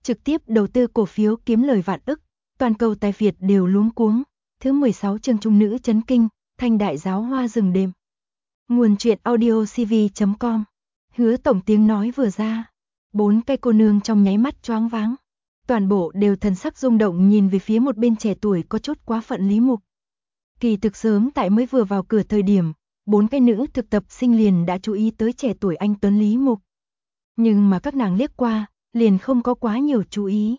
trực tiếp đầu tư cổ phiếu kiếm lời vạn ức, toàn cầu tài Việt đều luống cuống. Thứ 16 chương trung nữ chấn kinh, thanh đại giáo hoa rừng đêm. Nguồn truyện audio cv.com. Hứa tổng tiếng nói vừa ra, 4 cây cô nương trong nháy mắt choáng váng. Toàn bộ đều thần sắc rung động nhìn về phía một bên trẻ tuổi có chút quá phận Lý Mục. Kỳ thực sớm tại mới vừa vào cửa thời điểm, 4 cái nữ thực tập sinh liền đã chú ý tới trẻ tuổi anh tuấn Lý Mục. Nhưng mà các nàng liếc qua, liền không có quá nhiều chú ý.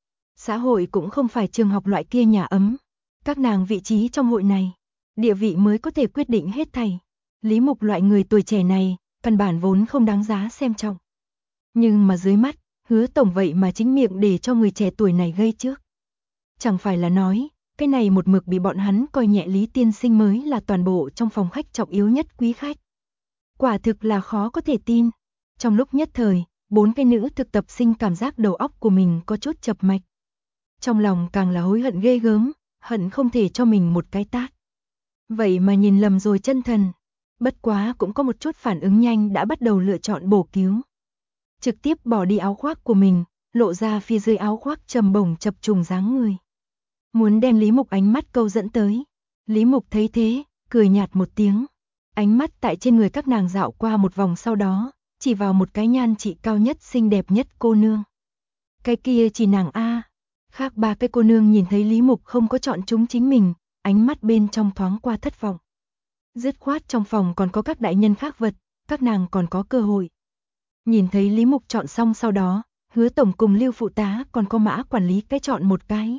Xã hội cũng không phải trường học loại kia nhà ấm. Các nàng vị trí trong hội này, địa vị mới có thể quyết định hết thảy. Lý Mục loại người tuổi trẻ này, căn bản vốn không đáng giá xem trọng. Nhưng mà dưới mắt, Hứa tổng vậy mà chính miệng để cho người trẻ tuổi này gây trước. Chẳng phải là nói, cái này một mực bị bọn hắn coi nhẹ Lý tiên sinh mới là toàn bộ trong phòng khách trọng yếu nhất quý khách. Quả thực là khó có thể tin. Trong lúc nhất thời, 4 cái nữ thực tập sinh cảm giác đầu óc của mình có chút chập mạch. Trong lòng càng là hối hận ghê gớm, hận không thể cho mình một cái tát. Vậy mà nhìn lầm rồi chân thần. Bất quá cũng có một chút phản ứng nhanh đã bắt đầu lựa chọn bổ cứu. Trực tiếp bỏ đi áo khoác của mình, lộ ra phía dưới áo khoác trầm bổng chập trùng dáng người. Muốn đem Lý Mục ánh mắt câu dẫn tới. Lý Mục thấy thế, cười nhạt một tiếng. Ánh mắt tại trên người các nàng dạo qua một vòng sau đó, chỉ vào một cái nhan trị cao nhất xinh đẹp nhất cô nương. Cái kia chỉ nàng A. Khác 3 cái cô nương nhìn thấy Lý Mục không có chọn chúng chính mình, ánh mắt bên trong thoáng qua thất vọng. Dứt khoát trong phòng còn có các đại nhân khác vật, các nàng còn có cơ hội. Nhìn thấy Lý Mục chọn xong sau đó, Hứa tổng cùng Lưu phụ tá còn có Mã quản lý cái chọn một cái.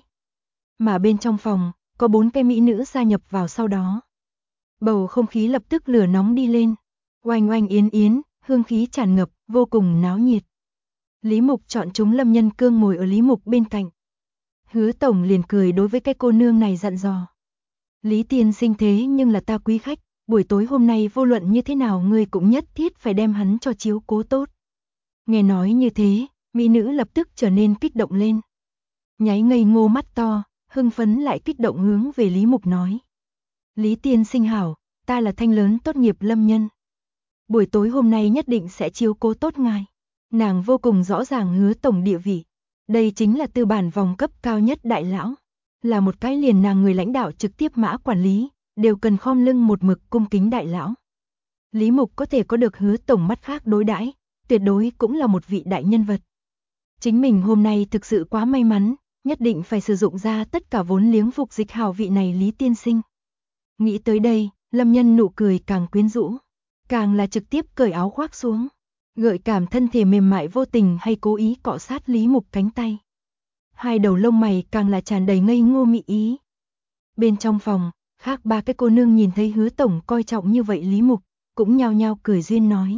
Mà bên trong phòng, có 4 cái mỹ nữ gia nhập vào sau đó. Bầu không khí lập tức lửa nóng đi lên. Oanh oanh yến yến, hương khí tràn ngập, vô cùng náo nhiệt. Lý Mục chọn chúng Lâm Nhân Cương ngồi ở Lý Mục bên cạnh. Hứa tổng liền cười đối với cái cô nương này dặn dò. Lý tiên sinh thế nhưng là ta quý khách, buổi tối hôm nay vô luận như thế nào ngươi cũng nhất thiết phải đem hắn cho chiếu cố tốt. Nghe nói như thế, mỹ nữ lập tức trở nên kích động lên. Nháy ngây ngô mắt to, hưng phấn lại kích động hướng về Lý Mục nói. Lý tiên sinh hảo, ta là thanh lớn tốt nghiệp Lâm Nhân. Buổi tối hôm nay nhất định sẽ chiếu cố tốt ngài. Nàng vô cùng rõ ràng Hứa tổng địa vị. Đây chính là tư bản vòng cấp cao nhất đại lão. Là một cái liền nàng người lãnh đạo trực tiếp Mã quản lý, đều cần khom lưng một mực cung kính đại lão. Lý Mục có thể có được Hứa tổng mắt khác đối đãi, tuyệt đối cũng là một vị đại nhân vật. Chính mình hôm nay thực sự quá may mắn, nhất định phải sử dụng ra tất cả vốn liếng phục dịch hào vị này Lý tiên sinh. Nghĩ tới đây, Lâm Nhân nụ cười càng quyến rũ, càng là trực tiếp cởi áo khoác xuống, gợi cảm thân thể mềm mại vô tình hay cố ý cọ sát Lý Mục cánh tay. Hai đầu lông mày càng là tràn đầy ngây ngô mị ý. Bên trong phòng, khác 3 cái cô nương nhìn thấy Hứa tổng coi trọng như vậy Lý Mục, cũng nhao nhao cười duyên nói.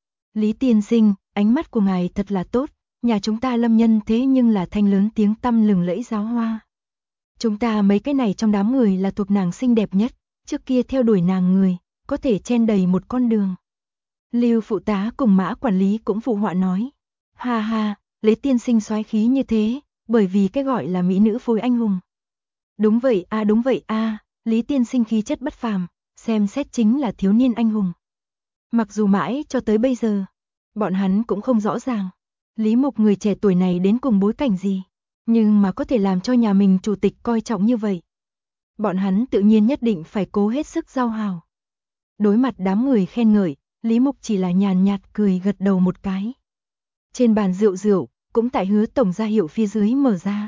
Lý tiên sinh, ánh mắt của ngài thật là tốt, nhà chúng ta Lâm Nhân thế nhưng là thanh lớn tiếng tăm lừng lẫy giáo hoa. Chúng ta mấy cái này trong đám người là thuộc nàng xinh đẹp nhất, trước kia theo đuổi nàng người, có thể chen đầy một con đường. Lưu phụ tá cùng Mã quản lý cũng phụ họa nói. Ha ha, Lý tiên sinh soái khí như thế, bởi vì cái gọi là mỹ nữ phối anh hùng. Đúng vậy a, Lý tiên sinh khí chất bất phàm, xem xét chính là thiếu niên anh hùng. Mặc dù mãi cho tới bây giờ, bọn hắn cũng không rõ ràng, Lý Mục người trẻ tuổi này đến cùng bối cảnh gì, nhưng mà có thể làm cho nhà mình chủ tịch coi trọng như vậy. Bọn hắn tự nhiên nhất định phải cố hết sức giao hào. Đối mặt đám người khen ngợi, Lý Mục chỉ là nhàn nhạt cười gật đầu một cái. Trên bàn rượu, cũng tại Hứa tổng ra hiệu phía dưới mở ra.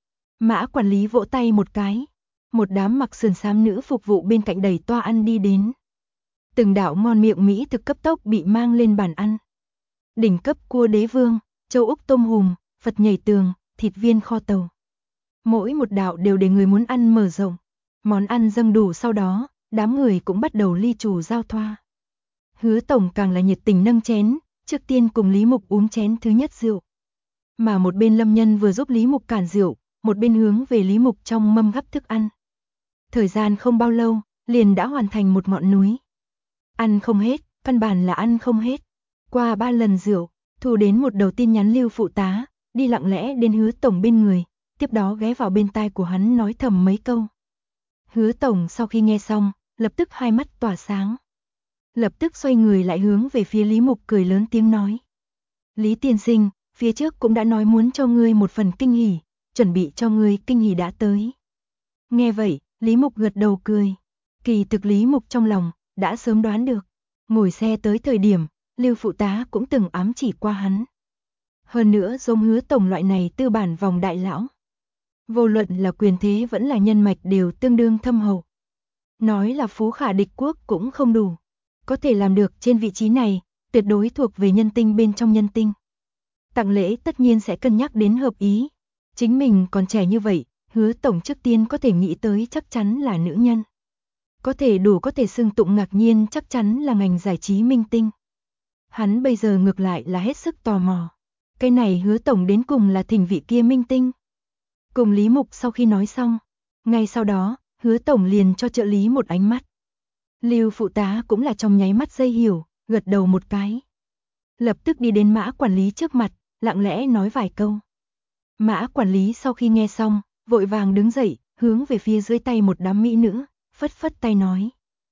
Mã quản lý vỗ tay một cái, một đám mặc sườn xám nữ phục vụ bên cạnh đẩy toa ăn đi đến. Từng đạo ngon miệng mỹ thực cấp tốc bị mang lên bàn ăn. Đỉnh cấp cua đế vương, châu Úc tôm hùm, Phật nhảy tường, thịt viên kho tàu. Mỗi một đạo đều để người muốn ăn mở rộng. Món ăn dâng đủ sau đó, đám người cũng bắt đầu ly chủ giao thoa. Hứa tổng càng là nhiệt tình nâng chén, trước tiên cùng Lý Mục uống chén thứ nhất rượu. Mà một bên Lâm Nhân vừa giúp Lý Mục cản rượu, một bên hướng về Lý Mục trong mâm gắp thức ăn. Thời gian không bao lâu, liền đã hoàn thành một ngọn núi. Ăn không hết, căn bản là ăn không hết. Qua 3 lần rượu, thu đến một đầu tin nhắn Lưu phụ tá, đi lặng lẽ đến Hứa tổng bên người, tiếp đó ghé vào bên tai của hắn nói thầm mấy câu. Hứa tổng sau khi nghe xong, lập tức hai mắt tỏa sáng. Lập tức xoay người lại hướng về phía Lý Mục cười lớn tiếng nói. Lý tiên sinh, phía trước cũng đã nói muốn cho ngươi một phần kinh hỉ, chuẩn bị cho ngươi kinh hỉ đã tới. Nghe vậy, Lý Mục gật đầu cười. Kỳ thực Lý Mục trong lòng đã sớm đoán được, ngồi xe tới thời điểm, Lưu phụ tá cũng từng ám chỉ qua hắn. Hơn nữa giống Hứa tổng loại này tư bản vòng đại lão, vô luận là quyền thế vẫn là nhân mạch đều tương đương thâm hậu. Nói là phú khả địch quốc cũng không đủ, có thể làm được trên vị trí này, tuyệt đối thuộc về nhân tinh bên trong nhân tinh. Tặng lễ tất nhiên sẽ cân nhắc đến hợp ý, chính mình còn trẻ như vậy, Hứa tổng trước tiên có thể nghĩ tới chắc chắn là nữ nhân. Có thể xưng tụng ngạc nhiên chắc chắn là ngành giải trí minh tinh. Hắn bây giờ ngược lại là hết sức tò mò. Cái này Hứa tổng đến cùng là thỉnh vị kia minh tinh. Cùng Lý Mục sau khi nói xong, ngay sau đó, Hứa tổng liền cho trợ lý một ánh mắt. Lưu phụ tá cũng là trong nháy mắt dây hiểu, gật đầu một cái. Lập tức đi đến Mã quản lý trước mặt, lặng lẽ nói vài câu. Mã quản lý sau khi nghe xong, vội vàng đứng dậy, hướng về phía dưới tay một đám mỹ nữ, phất phất tay nói.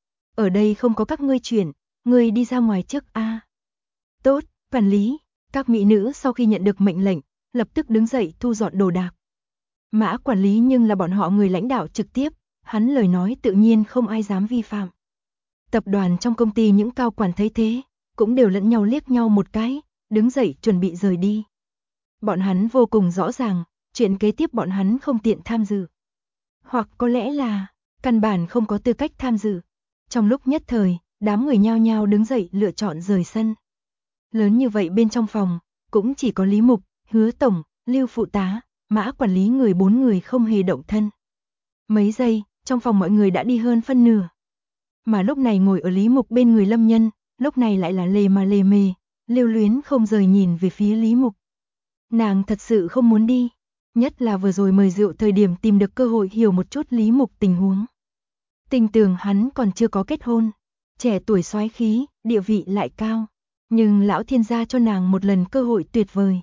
Ở đây không có các ngươi chuyện, ngươi đi ra ngoài trước a. Tốt, quản lý. Các mỹ nữ sau khi nhận được mệnh lệnh, lập tức đứng dậy thu dọn đồ đạc. Mã quản lý nhưng là bọn họ người lãnh đạo trực tiếp, hắn lời nói tự nhiên không ai dám vi phạm. Tập đoàn trong công ty những cao quản thấy thế, cũng đều lẫn nhau liếc nhau một cái, đứng dậy chuẩn bị rời đi. Bọn hắn vô cùng rõ ràng, chuyện kế tiếp bọn hắn không tiện tham dự. Hoặc có lẽ là, căn bản không có tư cách tham dự. Trong lúc nhất thời, đám người nhao nhao đứng dậy lựa chọn rời sân. Lớn như vậy bên trong phòng, cũng chỉ có Lý Mục, Hứa tổng, Lưu phụ tá, Mã quản lý người 4 người không hề động thân. Mấy giây, trong phòng mọi người đã đi hơn phân nửa. Mà lúc này ngồi ở Lý Mục bên người Lâm Nhân, lúc này lại là lề mà lề mề, lưu luyến không rời nhìn về phía Lý Mục. Nàng thật sự không muốn đi, nhất là vừa rồi mời rượu thời điểm tìm được cơ hội hiểu một chút Lý Mục tình huống. Tình tưởng hắn còn chưa có kết hôn, trẻ tuổi soái khí, địa vị lại cao, nhưng lão thiên gia cho nàng một lần cơ hội tuyệt vời.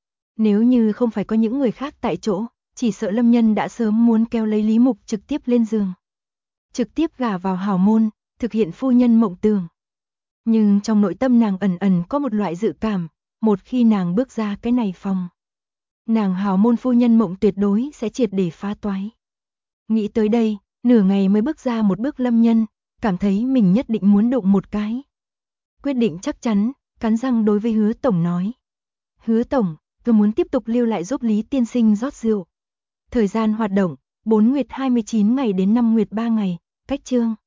Nếu như không phải có những người khác tại chỗ, chỉ sợ Lâm Nhân đã sớm muốn kéo lấy Lý Mục trực tiếp lên giường. Trực tiếp gả vào hào môn, thực hiện phu nhân mộng tưởng. Nhưng trong nội tâm nàng ẩn ẩn có một loại dự cảm, một khi nàng bước ra cái này phòng, nàng hào môn phu nhân mộng tuyệt đối sẽ triệt để phá toái. Nghĩ tới đây, nửa ngày mới bước ra một bước Lâm Nhân, cảm thấy mình nhất định muốn đụng một cái. Quyết định chắc chắn, cắn răng đối với Hứa tổng nói. Hứa tổng, tôi muốn tiếp tục lưu lại giúp Lý tiên sinh rót rượu. Thời gian hoạt động, 4 nguyệt 29 ngày đến 5 nguyệt 3 ngày, cách chương.